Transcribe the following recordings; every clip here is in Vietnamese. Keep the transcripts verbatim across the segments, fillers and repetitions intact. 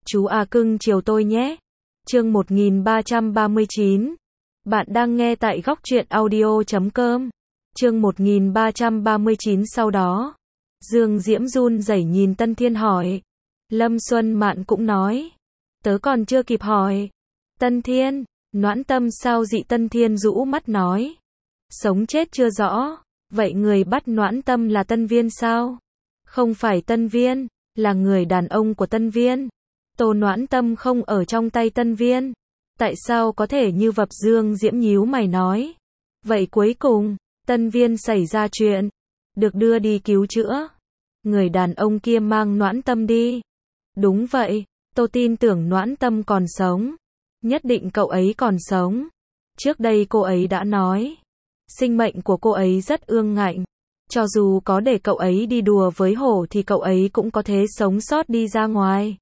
Chú à cưng chiều tôi nhé. Chương một nghìn ba trăm ba mươi chín. Bạn đang nghe tại góc truyện audio chấm com. Chương một nghìn ba trăm ba mươi chín sau đó. Dương Diễm run rẩy nhìn Tân Thiên hỏi. Lâm Xuân Mạn cũng nói. Tớ còn chưa kịp hỏi. Tân Thiên, Noãn Tâm sao dị? Tân Thiên rũ mắt nói. Sống chết chưa rõ. Vậy người bắt Noãn Tâm là Tân Viên sao? Không phải Tân Viên, là người đàn ông của Tân Viên. Tô Noãn Tâm không ở trong tay Tân Viên. Tại sao có thể như vậy? Dương Diễm nhíu mày nói. Vậy cuối cùng, Tân Viên xảy ra chuyện, được đưa đi cứu chữa. Người đàn ông kia mang Noãn Tâm đi. Đúng vậy, tôi tin tưởng Noãn Tâm còn sống. Nhất định cậu ấy còn sống. Trước đây cô ấy đã nói, sinh mệnh của cô ấy rất ương ngạnh. Cho dù có để cậu ấy đi đùa với hổ thì cậu ấy cũng có thể sống sót đi ra ngoài.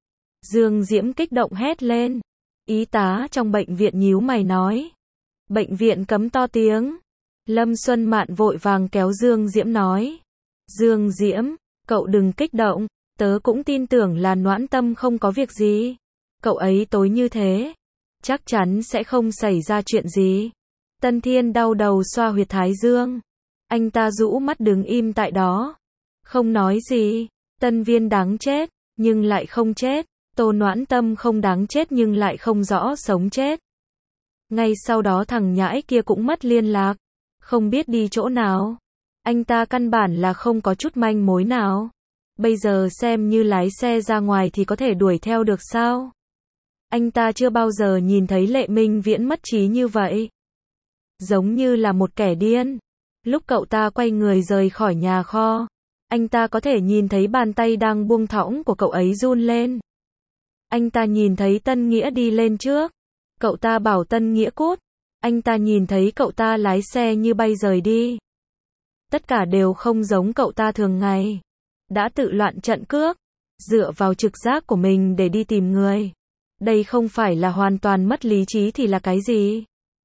Dương Diễm kích động hét lên. Y tá trong bệnh viện nhíu mày nói. Bệnh viện cấm to tiếng. Lâm Xuân Mạn vội vàng kéo Dương Diễm nói. Dương Diễm, cậu đừng kích động. Tớ cũng tin tưởng là Noãn Tâm không có việc gì. Cậu ấy tối như thế, chắc chắn sẽ không xảy ra chuyện gì. Tân Thiên đau đầu xoa huyệt thái dương. Anh ta rũ mắt đứng im tại đó. Không nói gì. Tân Viên đáng chết, nhưng lại không chết. Tô Noãn Tâm không đáng chết nhưng lại không rõ sống chết. Ngay sau đó thằng nhãi kia cũng mất liên lạc. Không biết đi chỗ nào. Anh ta căn bản là không có chút manh mối nào. Bây giờ xem như lái xe ra ngoài thì có thể đuổi theo được sao? Anh ta chưa bao giờ nhìn thấy Lệ Minh Viễn mất trí như vậy. Giống như là một kẻ điên. Lúc cậu ta quay người rời khỏi nhà kho, anh ta có thể nhìn thấy bàn tay đang buông thõng của cậu ấy run lên. Anh ta nhìn thấy Tân Nghĩa đi lên trước. Cậu ta bảo Tân Nghĩa cút. Anh ta nhìn thấy cậu ta lái xe như bay rời đi. Tất cả đều không giống cậu ta thường ngày. Đã tự loạn trận cước, dựa vào trực giác của mình để đi tìm người. Đây không phải là hoàn toàn mất lý trí thì là cái gì?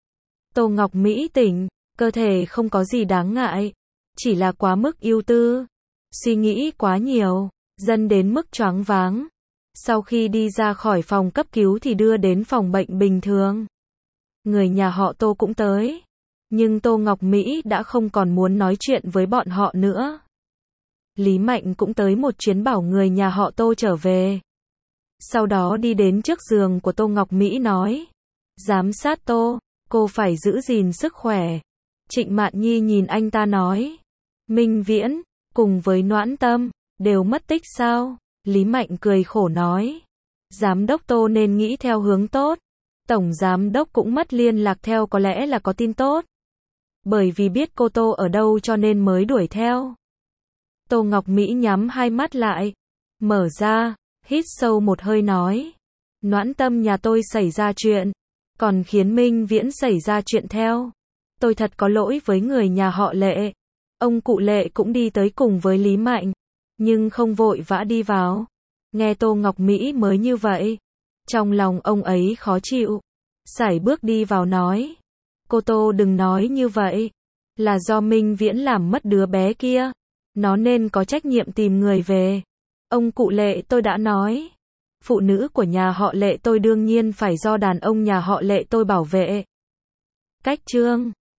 Tô Ngọc Mỹ tỉnh, cơ thể không có gì đáng ngại, chỉ là quá mức ưu tư, suy nghĩ quá nhiều, dẫn đến mức choáng váng. Sau khi đi ra khỏi phòng cấp cứu thì đưa đến phòng bệnh bình thường. Người nhà họ Tô cũng tới, nhưng Tô Ngọc Mỹ đã không còn muốn nói chuyện với bọn họ nữa. Lý Mạnh cũng tới một chuyến bảo người nhà họ Tô trở về. Sau đó đi đến trước giường của Tô Ngọc Mỹ nói. Giám sát Tô, cô phải giữ gìn sức khỏe. Trịnh Mạn Nhi nhìn anh ta nói. Minh Viễn, cùng với Noãn Tâm, đều mất tích sao? Lý Mạnh cười khổ nói. Giám đốc Tô nên nghĩ theo hướng tốt. Tổng giám đốc cũng mất liên lạc theo có lẽ là có tin tốt. Bởi vì biết cô Tô ở đâu cho nên mới đuổi theo. Tô Ngọc Mỹ nhắm hai mắt lại. Mở ra, hít sâu một hơi nói. Noãn Tâm nhà tôi xảy ra chuyện. Còn khiến Minh Viễn xảy ra chuyện theo. Tôi thật có lỗi với người nhà họ Lệ. Ông cụ Lệ cũng đi tới cùng với Lý Mạnh. Nhưng không vội vã đi vào. Nghe Tô Ngọc Mỹ mới như vậy. Trong lòng ông ấy khó chịu. Sải bước đi vào nói. Cô Tô đừng nói như vậy. Là do Minh Viễn làm mất đứa bé kia. Nó nên có trách nhiệm tìm người về. Ông cụ Lệ tôi đã nói. Phụ nữ của nhà họ Lệ tôi đương nhiên phải do đàn ông nhà họ Lệ tôi bảo vệ. Cách chương